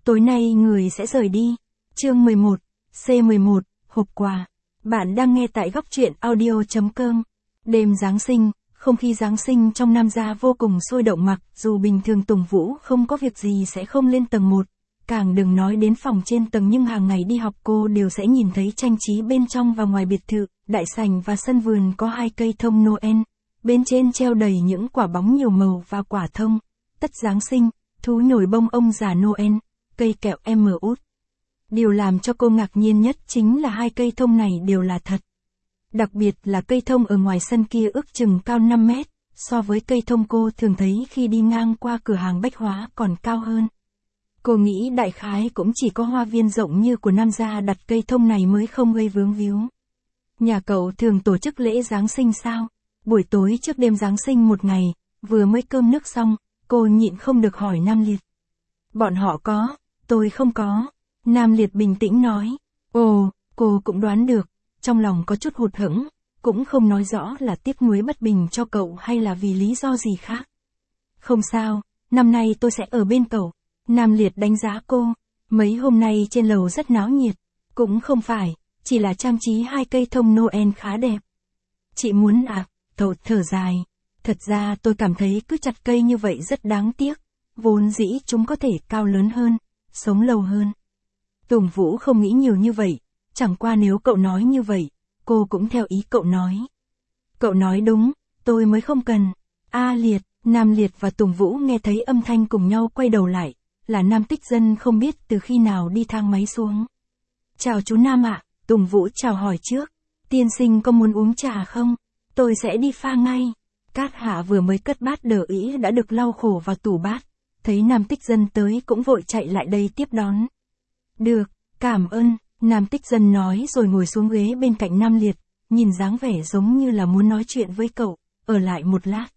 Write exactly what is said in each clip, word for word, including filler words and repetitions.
tối nay người sẽ rời đi. Chương mười một, C mười một, hộp quà. Bạn đang nghe tại góc truyện audio chấm com. Đêm Giáng sinh, không khí Giáng sinh trong Nam Gia vô cùng sôi động, mặc dù bình thường Tùng Vũ không có việc gì sẽ không lên tầng một, càng đừng nói đến phòng trên tầng, nhưng hàng ngày đi học cô đều sẽ nhìn thấy trang trí bên trong và ngoài biệt thự, đại sảnh và sân vườn có hai cây thông Noel, bên trên treo đầy những quả bóng nhiều màu và quả thông, tất Giáng sinh, thú nhồi bông ông già Noel, cây kẹo em út. Điều làm cho cô ngạc nhiên nhất chính là hai cây thông này đều là thật. Đặc biệt là cây thông ở ngoài sân kia ước chừng cao năm mét, so với cây thông cô thường thấy khi đi ngang qua cửa hàng bách hóa còn cao hơn. Cô nghĩ đại khái cũng chỉ có hoa viên rộng như của Nam Gia đặt cây thông này mới không gây vướng víu. Nhà cậu thường tổ chức lễ Giáng sinh sao? Buổi tối trước đêm Giáng sinh một ngày, vừa mới cơm nước xong, cô nhịn không được hỏi Nam Liệt. Bọn họ có, tôi không có. Nam Liệt bình tĩnh nói. Ồ, cô cũng đoán được, trong lòng có chút hụt hẫng, cũng không nói rõ là tiếc nuối bất bình cho cậu hay là vì lý do gì khác. Không sao, năm nay tôi sẽ ở bên cậu. Nam Liệt đánh giá cô, mấy hôm nay trên lầu rất náo nhiệt, cũng không phải, chỉ là trang trí hai cây thông Noel khá đẹp. Chị muốn à, cậu thở dài, thật ra tôi cảm thấy cứ chặt cây như vậy rất đáng tiếc, vốn dĩ chúng có thể cao lớn hơn, sống lâu hơn. Tùng Vũ không nghĩ nhiều như vậy, chẳng qua nếu cậu nói như vậy, cô cũng theo ý cậu nói. Cậu nói đúng, tôi mới không cần. A Liệt, Nam Liệt và Tùng Vũ nghe thấy âm thanh cùng nhau quay đầu lại, là Nam Tích Dân không biết từ khi nào đi thang máy xuống. Chào chú Nam ạ, Tùng Vũ chào hỏi trước. Tiên sinh có muốn uống trà không? Tôi sẽ đi pha ngay. Cát Hạ vừa mới cất bát đờ ý đã được lau khổ vào tủ bát, thấy Nam Tích Dân tới cũng vội chạy lại đây tiếp đón. Được, cảm ơn, Nam Tích Dân nói rồi ngồi xuống ghế bên cạnh Nam Liệt, nhìn dáng vẻ giống như là muốn nói chuyện với cậu, ở lại một lát.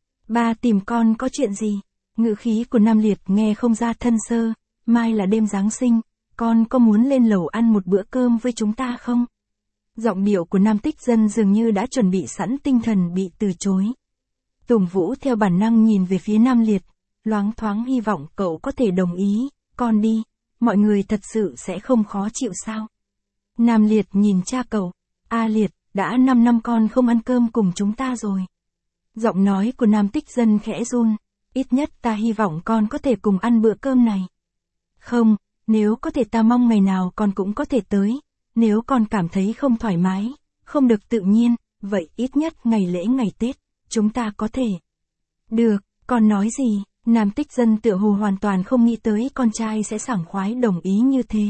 Ba tìm con có chuyện gì? Ngữ khí của Nam Liệt nghe không ra thân sơ, mai là đêm Giáng sinh, con có muốn lên lầu ăn một bữa cơm với chúng ta không? Giọng điệu của Nam Tích Dân dường như đã chuẩn bị sẵn tinh thần bị từ chối. Tùng Vũ theo bản năng nhìn về phía Nam Liệt, loáng thoáng hy vọng cậu có thể đồng ý, con đi, mọi người thật sự sẽ không khó chịu sao? Nam Liệt nhìn cha cậu, A Liệt, đã năm năm con không ăn cơm cùng chúng ta rồi. Giọng nói của Nam Tích Dân khẽ run, ít nhất ta hy vọng con có thể cùng ăn bữa cơm này. Không, nếu có thể ta mong ngày nào con cũng có thể tới, nếu con cảm thấy không thoải mái, không được tự nhiên, vậy ít nhất ngày lễ ngày Tết, chúng ta có thể. Được, con nói gì? Nam Tích Dân tựa hồ hoàn toàn không nghĩ tới con trai sẽ sảng khoái đồng ý như thế.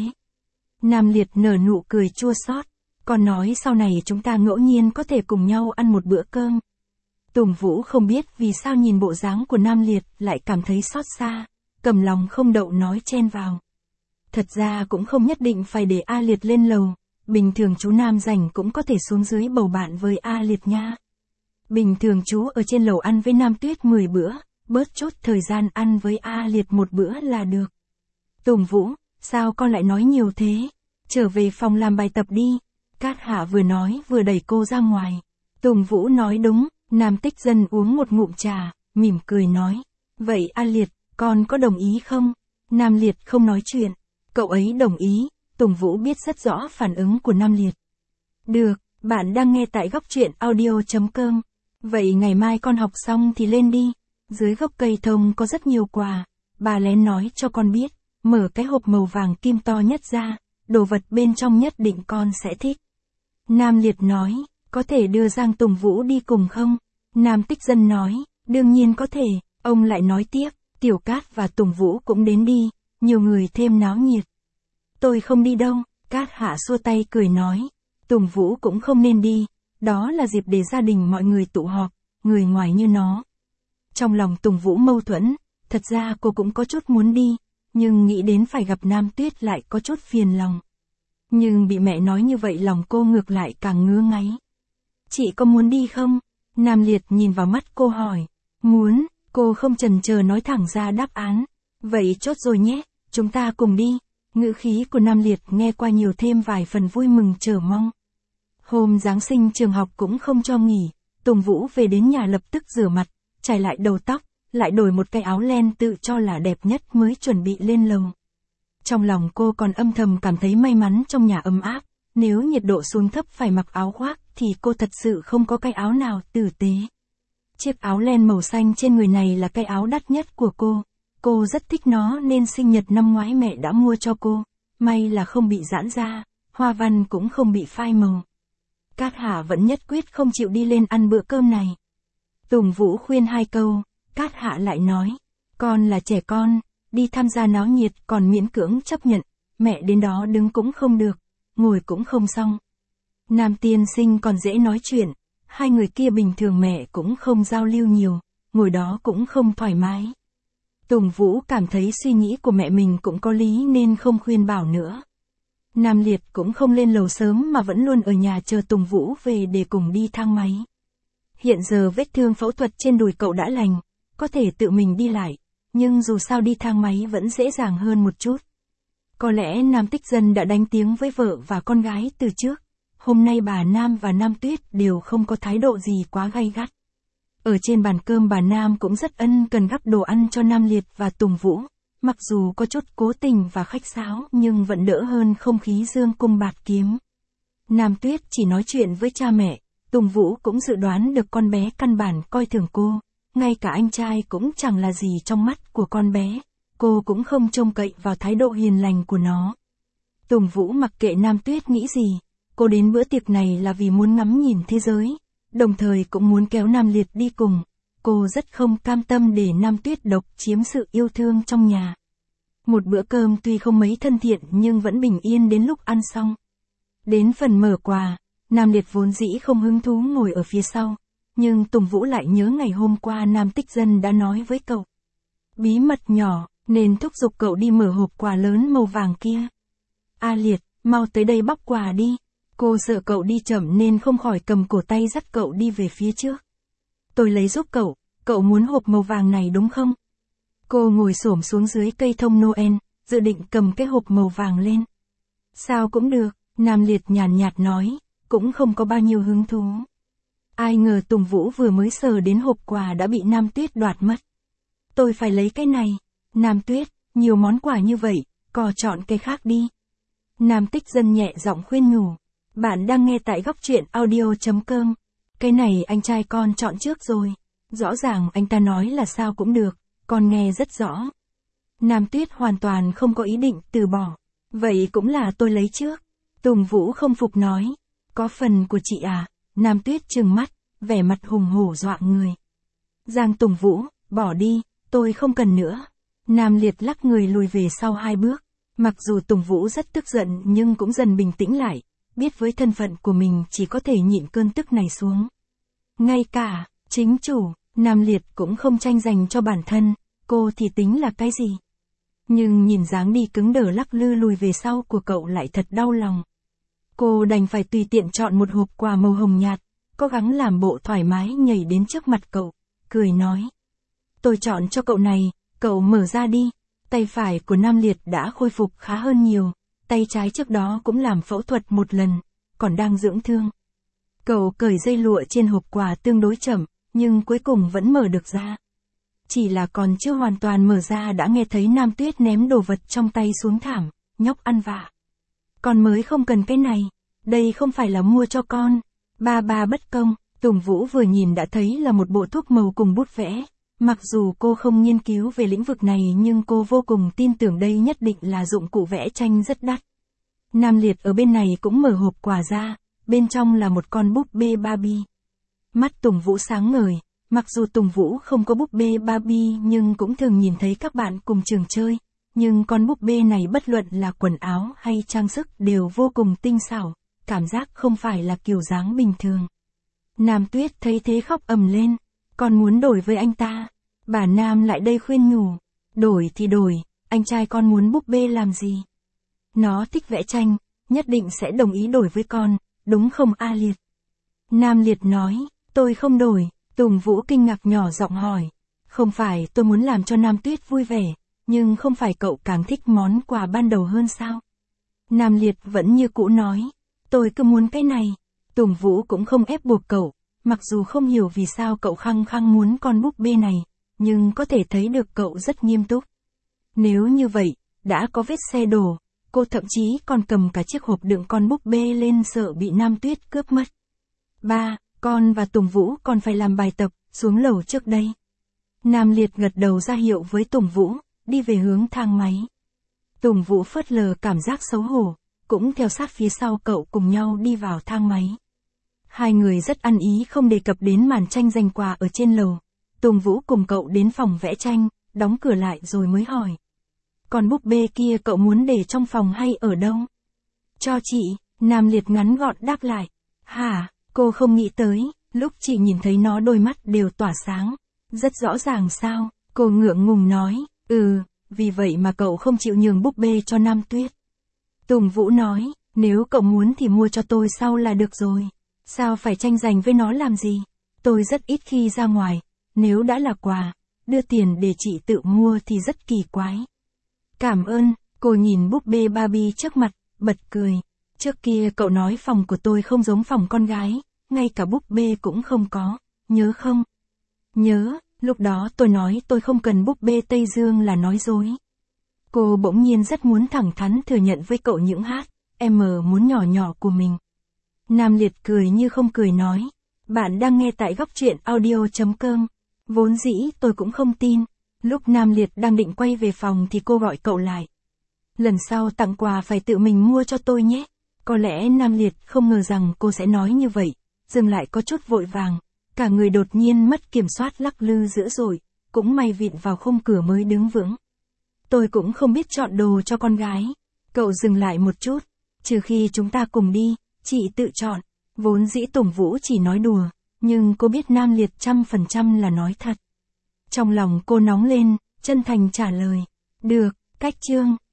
Nam Liệt nở nụ cười chua xót, con nói sau này chúng ta ngẫu nhiên có thể cùng nhau ăn một bữa cơm. Tùng Vũ không biết vì sao nhìn bộ dáng của Nam Liệt lại cảm thấy xót xa, cầm lòng không đậu nói chen vào. Thật ra cũng không nhất định phải để A Liệt lên lầu, bình thường chú Nam rảnh cũng có thể xuống dưới bầu bạn với A Liệt nha. Bình thường chú ở trên lầu ăn với Nam Tuyết mười bữa, bớt chốt thời gian ăn với A Liệt một bữa là được. Tùng Vũ, sao con lại nói nhiều thế? Trở về phòng làm bài tập đi. Cát Hạ vừa nói vừa đẩy cô ra ngoài. Tùng Vũ nói đúng, Nam Tích Dân uống một ngụm trà, mỉm cười nói. Vậy A Liệt, con có đồng ý không? Nam Liệt không nói chuyện. Cậu ấy đồng ý, Tùng Vũ biết rất rõ phản ứng của Nam Liệt. Được, bạn đang nghe tại góc truyện audio chấm com. Vậy ngày mai con học xong thì lên đi. Dưới gốc cây thông có rất nhiều quà, bà lén nói cho con biết, mở cái hộp màu vàng kim to nhất ra, đồ vật bên trong nhất định con sẽ thích. Nam Liệt nói, có thể đưa Giang Tùng Vũ đi cùng không? Nam Tích Dân nói, đương nhiên có thể, ông lại nói tiếp, Tiểu Cát và Tùng Vũ cũng đến đi, nhiều người thêm náo nhiệt. Tôi không đi đâu, Cát Hạ xua tay cười nói, Tùng Vũ cũng không nên đi, đó là dịp để gia đình mọi người tụ họp, người ngoài như nó. Trong lòng Tùng Vũ mâu thuẫn, thật ra cô cũng có chút muốn đi, nhưng nghĩ đến phải gặp Nam Tuyết lại có chút phiền lòng. Nhưng bị mẹ nói như vậy lòng cô ngược lại càng ngứa ngáy. Chị có muốn đi không? Nam Liệt nhìn vào mắt cô hỏi. Muốn, cô không chần chờ nói thẳng ra đáp án. Vậy chốt rồi nhé, chúng ta cùng đi. Ngữ khí của Nam Liệt nghe qua nhiều thêm vài phần vui mừng chờ mong. Hôm Giáng sinh trường học cũng không cho nghỉ, Tùng Vũ về đến nhà lập tức rửa mặt, chải lại đầu tóc, lại đổi một cái áo len tự cho là đẹp nhất mới chuẩn bị lên lầu. Trong lòng cô còn âm thầm cảm thấy may mắn trong nhà ấm áp, nếu nhiệt độ xuống thấp phải mặc áo khoác thì cô thật sự không có cái áo nào tử tế. Chiếc áo len màu xanh trên người này là cái áo đắt nhất của cô. Cô rất thích nó nên sinh nhật năm ngoái mẹ đã mua cho cô. May là không bị giãn ra, hoa văn cũng không bị phai màu. Cát Hạ vẫn nhất quyết không chịu đi lên ăn bữa cơm này. Tùng Vũ khuyên hai câu, Cát Hạ lại nói, con là trẻ con, đi tham gia náo nhiệt còn miễn cưỡng chấp nhận, mẹ đến đó đứng cũng không được, ngồi cũng không xong. Nam tiên sinh còn dễ nói chuyện, hai người kia bình thường mẹ cũng không giao lưu nhiều, ngồi đó cũng không thoải mái. Tùng Vũ cảm thấy suy nghĩ của mẹ mình cũng có lý nên không khuyên bảo nữa. Nam Liệt cũng không lên lầu sớm mà vẫn luôn ở nhà chờ Tùng Vũ về để cùng đi thang máy. Hiện giờ vết thương phẫu thuật trên đùi cậu đã lành, có thể tự mình đi lại, nhưng dù sao đi thang máy vẫn dễ dàng hơn một chút. Có lẽ Nam Tích Dân đã đánh tiếng với vợ và con gái từ trước, hôm nay bà Nam và Nam Tuyết đều không có thái độ gì quá gay gắt. Ở trên bàn cơm bà Nam cũng rất ân cần gắp đồ ăn cho Nam Liệt và Tùng Vũ, mặc dù có chút cố tình và khách sáo nhưng vẫn đỡ hơn không khí dương cung bạt kiếm. Nam Tuyết chỉ nói chuyện với cha mẹ, Tùng Vũ cũng dự đoán được con bé căn bản coi thường cô, ngay cả anh trai cũng chẳng là gì trong mắt của con bé, cô cũng không trông cậy vào thái độ hiền lành của nó. Tùng Vũ mặc kệ Nam Tuyết nghĩ gì, cô đến bữa tiệc này là vì muốn ngắm nhìn thế giới, đồng thời cũng muốn kéo Nam Liệt đi cùng, cô rất không cam tâm để Nam Tuyết độc chiếm sự yêu thương trong nhà. Một bữa cơm tuy không mấy thân thiện nhưng vẫn bình yên đến lúc ăn xong. Đến phần mở quà, Nam Liệt vốn dĩ không hứng thú ngồi ở phía sau, nhưng Tùng Vũ lại nhớ ngày hôm qua Nam Tích Dân đã nói với cậu. Bí mật nhỏ, nên thúc giục cậu đi mở hộp quà lớn màu vàng kia. A Liệt, mau tới đây bóc quà đi. Cô sợ cậu đi chậm nên không khỏi cầm cổ tay dắt cậu đi về phía trước. Tôi lấy giúp cậu, cậu muốn hộp màu vàng này đúng không? Cô ngồi xổm xuống dưới cây thông Noel, dự định cầm cái hộp màu vàng lên. Sao cũng được, Nam Liệt nhàn nhạt nói, cũng không có bao nhiêu hứng thú. Ai ngờ Tùng Vũ vừa mới sờ đến hộp quà đã bị Nam Tuyết đoạt mất. Tôi phải lấy cái này. Nam Tuyết, nhiều món quà như vậy, có chọn cái khác đi. Nam Tích Dân nhẹ giọng khuyên nhủ. Bạn đang nghe tại góc truyện audio chấm com. Cái này anh trai con chọn trước rồi. Rõ ràng anh ta nói là sao cũng được, con nghe rất rõ. Nam Tuyết hoàn toàn không có ý định từ bỏ. Vậy cũng là tôi lấy trước. Tùng Vũ không phục nói. Có phần của chị à? Nam Tuyết trừng mắt, vẻ mặt hùng hổ dọa người. Giang Tùng Vũ, bỏ đi, tôi không cần nữa. Nam Liệt lắc người lùi về sau hai bước. Mặc dù Tùng Vũ rất tức giận nhưng cũng dần bình tĩnh lại, biết với thân phận của mình chỉ có thể nhịn cơn tức này xuống. Ngay cả, chính chủ, Nam Liệt cũng không tranh giành cho bản thân, cô thì tính là cái gì? Nhưng nhìn dáng đi cứng đờ lắc lư lùi về sau của cậu lại thật đau lòng. Cô đành phải tùy tiện chọn một hộp quà màu hồng nhạt, cố gắng làm bộ thoải mái nhảy đến trước mặt cậu, cười nói. Tôi chọn cho cậu này, cậu mở ra đi. Tay phải của Nam Liệt đã khôi phục khá hơn nhiều, tay trái trước đó cũng làm phẫu thuật một lần, còn đang dưỡng thương. Cậu cởi dây lụa trên hộp quà tương đối chậm, nhưng cuối cùng vẫn mở được ra. Chỉ là còn chưa hoàn toàn mở ra đã nghe thấy Nam Tuyết ném đồ vật trong tay xuống thảm, nhóc ăn vạ. Con mới không cần cái này, đây không phải là mua cho con. Ba ba bất công, Tùng Vũ vừa nhìn đã thấy là một bộ thuốc màu cùng bút vẽ. Mặc dù cô không nghiên cứu về lĩnh vực này nhưng cô vô cùng tin tưởng đây nhất định là dụng cụ vẽ tranh rất đắt. Nam Liệt ở bên này cũng mở hộp quà ra, bên trong là một con búp bê Barbie. Mắt Tùng Vũ sáng ngời, mặc dù Tùng Vũ không có búp bê Barbie nhưng cũng thường nhìn thấy các bạn cùng trường chơi, nhưng con búp bê này bất luận là quần áo hay trang sức đều vô cùng tinh xảo, cảm giác không phải là kiểu dáng bình thường. Nam Tuyết thấy thế khóc ầm lên. Con muốn đổi với anh ta. Bà Nam lại đây khuyên nhủ. Đổi thì đổi, anh trai con muốn búp bê làm gì? Nó thích vẽ tranh, nhất định sẽ đồng ý đổi với con, đúng không A Liệt? Nam Liệt nói, tôi không đổi. Tùng Vũ kinh ngạc nhỏ giọng hỏi. Không phải tôi muốn làm cho Nam Tuyết vui vẻ, nhưng không phải cậu càng thích món quà ban đầu hơn sao? Nam Liệt vẫn như cũ nói. Tôi cứ muốn cái này. Tùng Vũ cũng không ép buộc cậu. Mặc dù không hiểu vì sao cậu khăng khăng muốn con búp bê này, nhưng có thể thấy được cậu rất nghiêm túc. Nếu như vậy, đã có vết xe đổ, cô thậm chí còn cầm cả chiếc hộp đựng con búp bê lên sợ bị Nam Tuyết cướp mất. Ba, con và Tùng Vũ còn phải làm bài tập, xuống lầu trước đây. Nam Liệt gật đầu ra hiệu với Tùng Vũ, đi về hướng thang máy. Tùng Vũ phớt lờ cảm giác xấu hổ, cũng theo sát phía sau cậu cùng nhau đi vào thang máy. Hai người rất ăn ý không đề cập đến màn tranh giành quà ở trên lầu. Tùng Vũ cùng cậu đến phòng vẽ tranh, đóng cửa lại rồi mới hỏi. Còn búp bê kia cậu muốn để trong phòng hay ở đâu? Cho chị, Nam Liệt ngắn gọn đáp lại. Hả, cô không nghĩ tới, lúc chị nhìn thấy nó đôi mắt đều tỏa sáng. Rất rõ ràng sao, cô ngượng ngùng nói, ừ, vì vậy mà cậu không chịu nhường búp bê cho Nam Tuyết. Tùng Vũ nói, nếu cậu muốn thì mua cho tôi sau là được rồi. Sao phải tranh giành với nó làm gì? Tôi rất ít khi ra ngoài, nếu đã là quà, đưa tiền để chị tự mua thì rất kỳ quái. Cảm ơn, cô nhìn búp bê Barbie trước mặt, bật cười. Trước kia cậu nói phòng của tôi không giống phòng con gái, ngay cả búp bê cũng không có, nhớ không? Nhớ, lúc đó tôi nói tôi không cần búp bê Tây Dương là nói dối. Cô bỗng nhiên rất muốn thẳng thắn thừa nhận với cậu những hát, em muốn nhỏ nhỏ của mình. Nam Liệt cười như không cười nói, bạn đang nghe tại góc truyện audio.com. Vốn dĩ tôi cũng không tin. Lúc Nam Liệt đang định quay về phòng thì cô gọi cậu lại. Lần sau tặng quà phải tự mình mua cho tôi nhé. Có lẽ Nam Liệt không ngờ rằng cô sẽ nói như vậy, dừng lại có chút vội vàng. Cả người đột nhiên mất kiểm soát lắc lư dữ dội, cũng may vịn vào khung cửa mới đứng vững. Tôi cũng không biết chọn đồ cho con gái. Cậu dừng lại một chút, trừ khi chúng ta cùng đi, chị tự chọn. Vốn dĩ Tùng Vũ chỉ nói đùa, nhưng cô biết Nam Liệt trăm phần trăm là nói thật. Trong lòng cô nóng lên, chân thành trả lời. Được, cách chương.